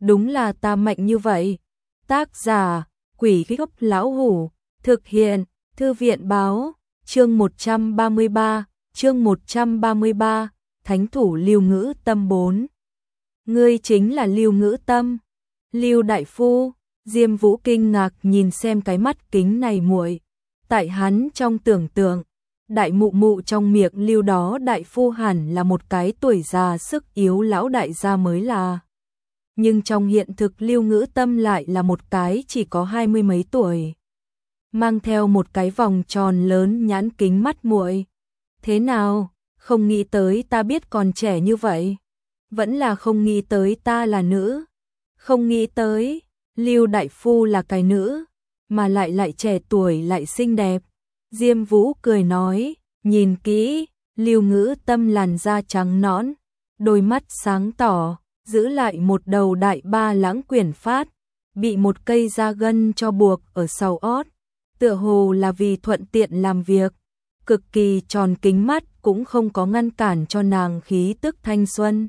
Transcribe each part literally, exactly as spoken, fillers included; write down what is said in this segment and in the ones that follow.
đúng là ta mạnh như vậy. Tác giả, Quỷ Gốc Lão Hủ, thực hiện, Thư viện Báo, chương một trăm ba mươi ba, chương một trăm ba mươi ba, Thánh thủ Lưu Ngữ Tâm bốn. Ngươi chính là Lưu Ngữ Tâm? Lưu đại phu? Diêm Vũ kinh ngạc nhìn xem cái mắt kính này muội. Tại hắn trong tưởng tượng, đại mụ mụ trong miệng Lưu đó đại phu hẳn là một cái tuổi già sức yếu lão đại gia mới là. Nhưng trong hiện thực Lưu Ngữ Tâm lại là một cái chỉ có hai mươi mấy tuổi, mang theo một cái vòng tròn lớn nhãn kính mắt muội. Thế nào, không nghĩ tới ta biết còn trẻ như vậy? Vẫn là không nghĩ tới ta là nữ? Không nghĩ tới, Lưu đại phu là cái nữ, mà lại lại trẻ tuổi lại xinh đẹp. Diêm Vũ cười nói, nhìn kỹ, Lưu Ngữ Tâm làn da trắng nõn, đôi mắt sáng tỏ, giữ lại một đầu đại ba lãng quyển phát, bị một cây da gân cho buộc ở sau ót, tựa hồ là vì thuận tiện làm việc. Cực kỳ tròn kính mắt cũng không có ngăn cản cho nàng khí tức thanh xuân.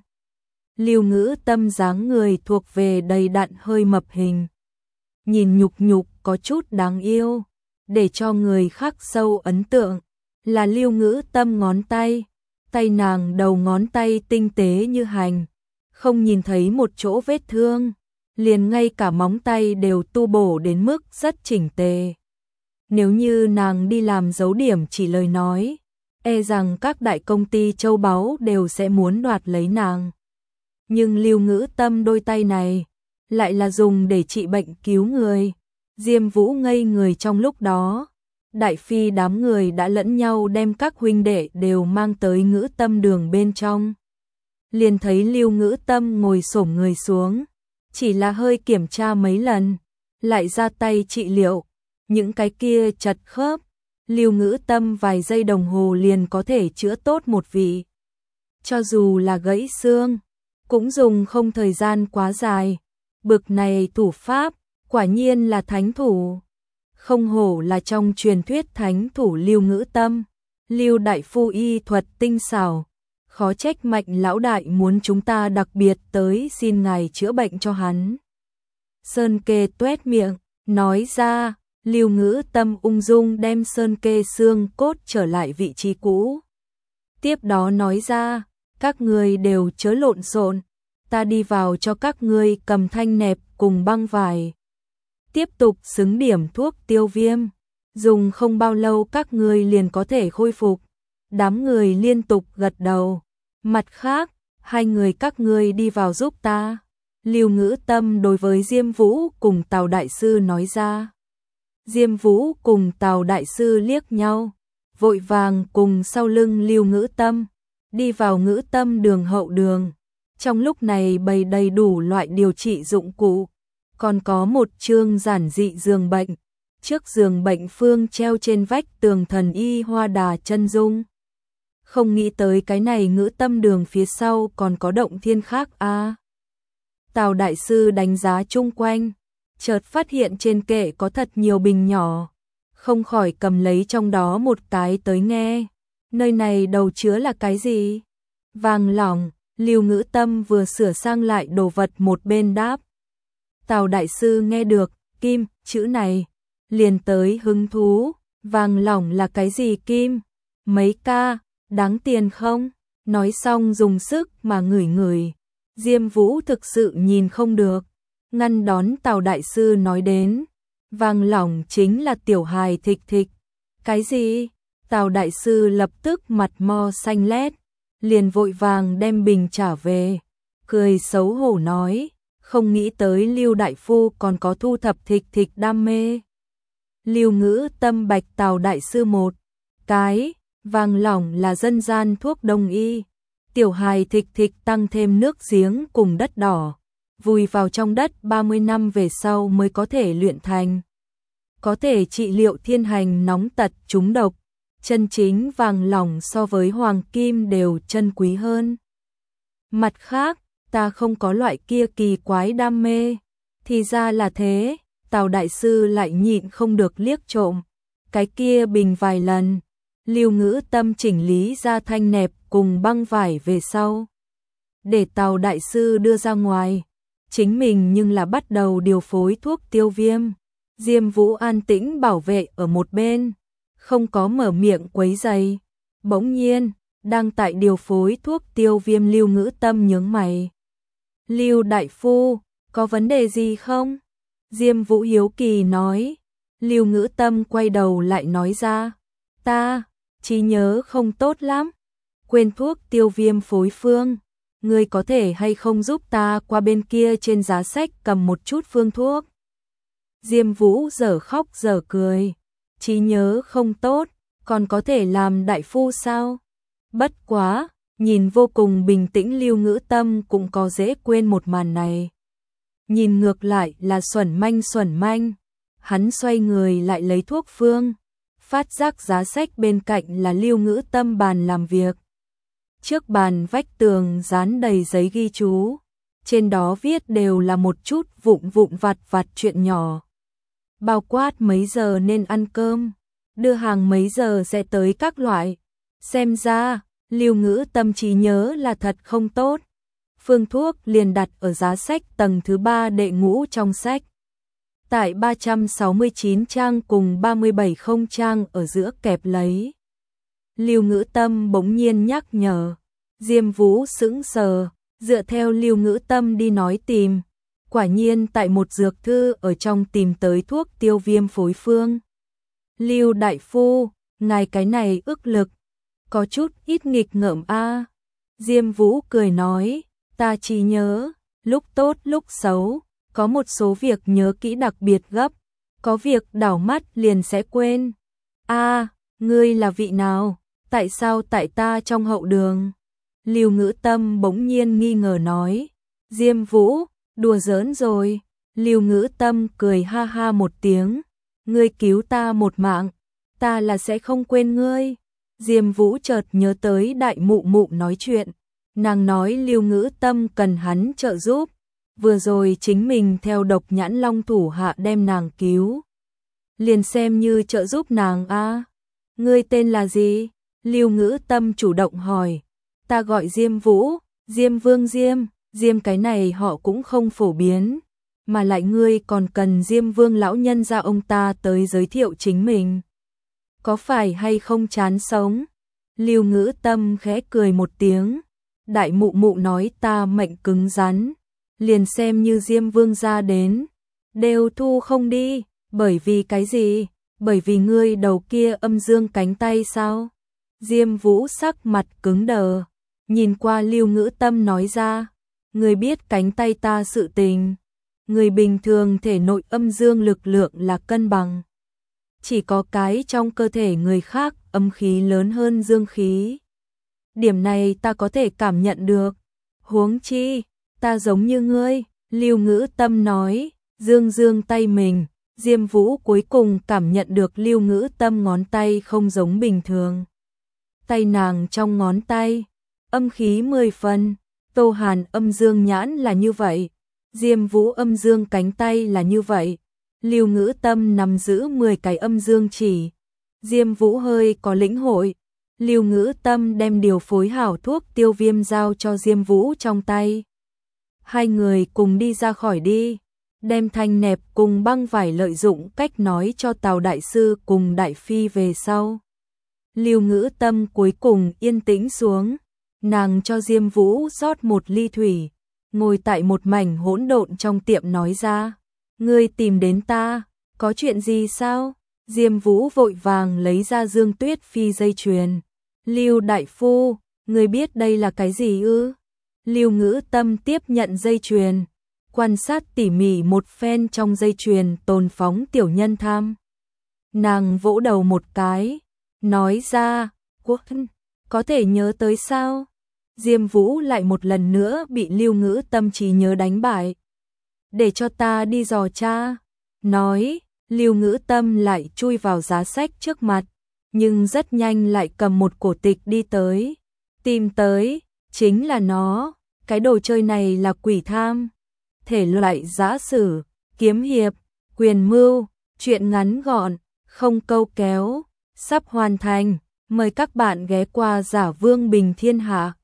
Lưu Ngữ Tâm dáng người thuộc về đầy đặn hơi mập hình, nhìn nhục nhục có chút đáng yêu, để cho người khác sâu ấn tượng là Lưu Ngữ Tâm ngón tay, tay nàng đầu ngón tay tinh tế như hành, không nhìn thấy một chỗ vết thương, liền ngay cả móng tay đều tu bổ đến mức rất chỉnh tề. Nếu như nàng đi làm dấu điểm chỉ lời nói, e rằng các đại công ty châu báu đều sẽ muốn đoạt lấy nàng. Nhưng Lưu Ngữ Tâm đôi tay này lại là dùng để trị bệnh cứu người. Diêm Vũ ngây người trong lúc đó, đại phi đám người đã lẫn nhau đem các huynh đệ đều mang tới Ngữ Tâm đường bên trong. Liền thấy Lưu Ngữ Tâm ngồi xổm người xuống, chỉ là hơi kiểm tra mấy lần, lại ra tay trị liệu. Những cái kia chật khớp, Lưu Ngữ Tâm vài giây đồng hồ liền có thể chữa tốt một vị. Cho dù là gãy xương, cũng dùng không thời gian quá dài. Bực này thủ pháp, quả nhiên là thánh thủ. Không hổ là trong truyền thuyết thánh thủ Lưu Ngữ Tâm. Lưu đại phu y thuật tinh xảo, khó trách Mạnh lão đại muốn chúng ta đặc biệt tới xin ngài chữa bệnh cho hắn. Sơn Kê tuét miệng, nói ra. Lưu Ngữ Tâm ung dung đem Sơn Kê xương cốt trở lại vị trí cũ. Tiếp đó nói ra, các ngươi đều chớ lộn xộn, ta đi vào cho các ngươi cầm thanh nẹp cùng băng vải. Tiếp tục xứng điểm thuốc tiêu viêm, dùng không bao lâu các ngươi liền có thể khôi phục. Đám người liên tục gật đầu. Mặt khác, hai người các ngươi đi vào giúp ta. Lưu Ngữ Tâm đối với Diêm Vũ cùng Tào đại sư nói ra. Diêm Vũ cùng Tào đại sư liếc nhau, vội vàng cùng sau lưng Lưu Ngữ Tâm, đi vào Ngữ Tâm đường hậu đường. Trong lúc này bày đầy đủ loại điều trị dụng cụ, còn có một chương giản dị giường bệnh. Trước giường bệnh phương treo trên vách tường thần y hoa đà chân dung. Không nghĩ tới cái này Ngữ Tâm đường phía sau còn có động thiên khác a. À. Tào đại sư đánh giá chung quanh, chợt phát hiện trên kệ có thật nhiều bình nhỏ, không khỏi cầm lấy trong đó một cái tới nghe. Nơi này đầu chứa là cái gì? Vàng lỏng. Lưu Ngữ Tâm vừa sửa sang lại đồ vật một bên đáp. Tào đại sư nghe được kim chữ này, liền tới hứng thú. Vàng lỏng là cái gì kim? Mấy ca, đáng tiền không? Nói xong dùng sức mà ngửi ngửi. Diêm Vũ thực sự nhìn không được, ngăn đón Tào đại sư nói đến. Vàng lỏng chính là tiểu hài thịch thịch. Cái gì? Tào đại sư lập tức mặt mo xanh lét, liền vội vàng đem bình trả về, cười xấu hổ nói, không nghĩ tới Lưu đại phu còn có thu thập thịch thịch đam mê. Lưu Ngữ Tâm bạch Tào đại sư một cái. Vàng lỏng là dân gian thuốc đông y, tiểu hài thịch thịch tăng thêm nước giếng cùng đất đỏ, vùi vào trong đất ba mươi năm về sau mới có thể luyện thành, có thể trị liệu thiên hành nóng tật trúng độc. Chân chính vàng lỏng so với hoàng kim đều chân quý hơn. Mặt khác, ta không có loại kia kỳ quái đam mê. Thì ra là thế. Tào đại sư lại nhịn không được liếc trộm cái kia bình vài lần. Lưu Ngữ Tâm chỉnh lý ra thanh nẹp cùng băng vải về sau, để Tào đại sư đưa ra ngoài. chính mình nhưng là bắt đầu điều phối thuốc tiêu viêm. Diêm Vũ an tĩnh bảo vệ ở một bên, không có mở miệng quấy rầy. Bỗng nhiên, đang tại điều phối thuốc tiêu viêm Lưu Ngữ Tâm nhướng mày. Lưu đại phu, có vấn đề gì không? Diêm Vũ hiếu kỳ nói. Lưu Ngữ Tâm quay đầu lại nói ra. Ta, trí nhớ không tốt lắm. Quên thuốc tiêu viêm phối phương. Ngươi có thể hay không giúp ta qua bên kia trên giá sách cầm một chút phương thuốc? Diêm Vũ dở khóc dở cười. Trí nhớ không tốt, còn có thể làm đại phu sao? Bất quá, nhìn vô cùng bình tĩnh Lưu Ngữ Tâm cũng có dễ quên một màn này. Nhìn ngược lại là xuẩn manh xuẩn manh. Hắn xoay người lại lấy thuốc phương. Phát giác giá sách bên cạnh là Lưu Ngữ Tâm bàn làm việc. Trước bàn vách tường dán đầy giấy ghi chú. Trên đó viết đều là một chút vụn vụn vặt vặt chuyện nhỏ. Bao quát mấy giờ nên ăn cơm, đưa hàng mấy giờ sẽ tới các loại. Xem ra, Lưu Ngữ Tâm trí nhớ là thật không tốt. Phương thuốc liền đặt ở giá sách tầng thứ ba đệ ngũ trong sách. Tại ba trăm sáu mươi chín trang cùng ba mươi bảy không trang ở giữa kẹp lấy. Lưu Ngữ Tâm bỗng nhiên nhắc nhở. Diêm Vũ sững sờ, dựa theo Lưu Ngữ Tâm đi nói tìm. Quả nhiên tại một dược thư ở trong tìm tới thuốc tiêu viêm phối phương. Lưu đại phu, ngài cái này ức lực, có chút ít nghịch ngợm a. Diêm Vũ cười nói, ta chỉ nhớ, lúc tốt lúc xấu, có một số việc nhớ kỹ đặc biệt gấp, có việc đảo mắt liền sẽ quên. A, ngươi là vị nào? Tại sao tại ta trong hậu đường? Lưu Ngữ Tâm bỗng nhiên nghi ngờ nói. Diêm Vũ, đùa giỡn rồi. Lưu Ngữ Tâm cười ha ha một tiếng. Ngươi cứu ta một mạng, ta là sẽ không quên ngươi. Diêm Vũ chợt nhớ tới đại mụ mụ nói chuyện. Nàng nói Lưu Ngữ Tâm cần hắn trợ giúp. Vừa rồi chính mình theo Độc Nhãn Long thủ hạ đem nàng cứu. Liền xem như trợ giúp nàng a. Ngươi tên là gì? Lưu Ngữ Tâm chủ động hỏi. Ta gọi Diêm Vũ, Diêm Vương Diêm, Diêm cái này họ cũng không phổ biến. Mà lại ngươi còn cần Diêm Vương lão nhân ra ông ta tới giới thiệu chính mình. Có phải hay không chán sống? Lưu Ngữ Tâm khẽ cười một tiếng. Đại mụ mụ nói ta mệnh cứng rắn. Liền xem như Diêm Vương ra đến. Đều thu không đi. Bởi vì cái gì? Bởi vì ngươi đầu kia âm dương cánh tay sao? Diêm Vũ sắc mặt cứng đờ. Nhìn qua Lưu Ngữ Tâm nói ra. Ngươi biết cánh tay ta sự tình. Người bình thường thể nội âm dương lực lượng là cân bằng. Chỉ có cái trong cơ thể người khác âm khí lớn hơn dương khí. Điểm này ta có thể cảm nhận được. Huống chi, ta giống như ngươi, Lưu Ngữ Tâm nói, dương dương tay mình. Diêm Vũ cuối cùng cảm nhận được Lưu Ngữ Tâm ngón tay không giống bình thường. Tay nàng trong ngón tay, âm khí mười phần, Tô Hàn âm dương nhãn là như vậy. Diêm Vũ âm dương cánh tay là như vậy. Lưu Ngữ Tâm nắm giữ mười cái âm dương chỉ. Diêm Vũ hơi có lĩnh hội. Lưu Ngữ Tâm đem điều phối hảo thuốc tiêu viêm giao cho Diêm Vũ trong tay. Hai người cùng đi ra khỏi đi. Đem Thanh Nẹp cùng Băng Vải lợi dụng cách nói cho Tào Đại Sư cùng Đại Phi về sau. Lưu Ngữ Tâm cuối cùng yên tĩnh xuống. Nàng cho Diêm Vũ rót một ly thủy. Ngồi tại một mảnh hỗn độn trong tiệm nói ra. Ngươi tìm đến ta, có chuyện gì sao? Diêm Vũ vội vàng lấy ra Dương Tuyết Phi dây chuyền. Lưu đại phu, ngươi biết đây là cái gì ư? Lưu Ngữ Tâm tiếp nhận dây chuyền. Quan sát tỉ mỉ một phen trong dây chuyền tồn phóng tiểu nhân tham. Nàng vỗ đầu một cái. Nói ra, quốc có thể nhớ tới sao? Diêm Vũ lại một lần nữa bị Lưu Ngữ Tâm trí nhớ đánh bại. Để cho ta đi dò tra. Nói, Lưu Ngữ Tâm lại chui vào giá sách trước mặt. Nhưng rất nhanh lại cầm một cổ tịch đi tới. Tìm tới, chính là nó. Cái đồ chơi này là quỷ tham. Thể loại giã sử, kiếm hiệp, quyền mưu, truyện ngắn gọn, không câu kéo. Sắp hoàn thành. Mời các bạn ghé qua Giả Vương Bình Thiên Hạ.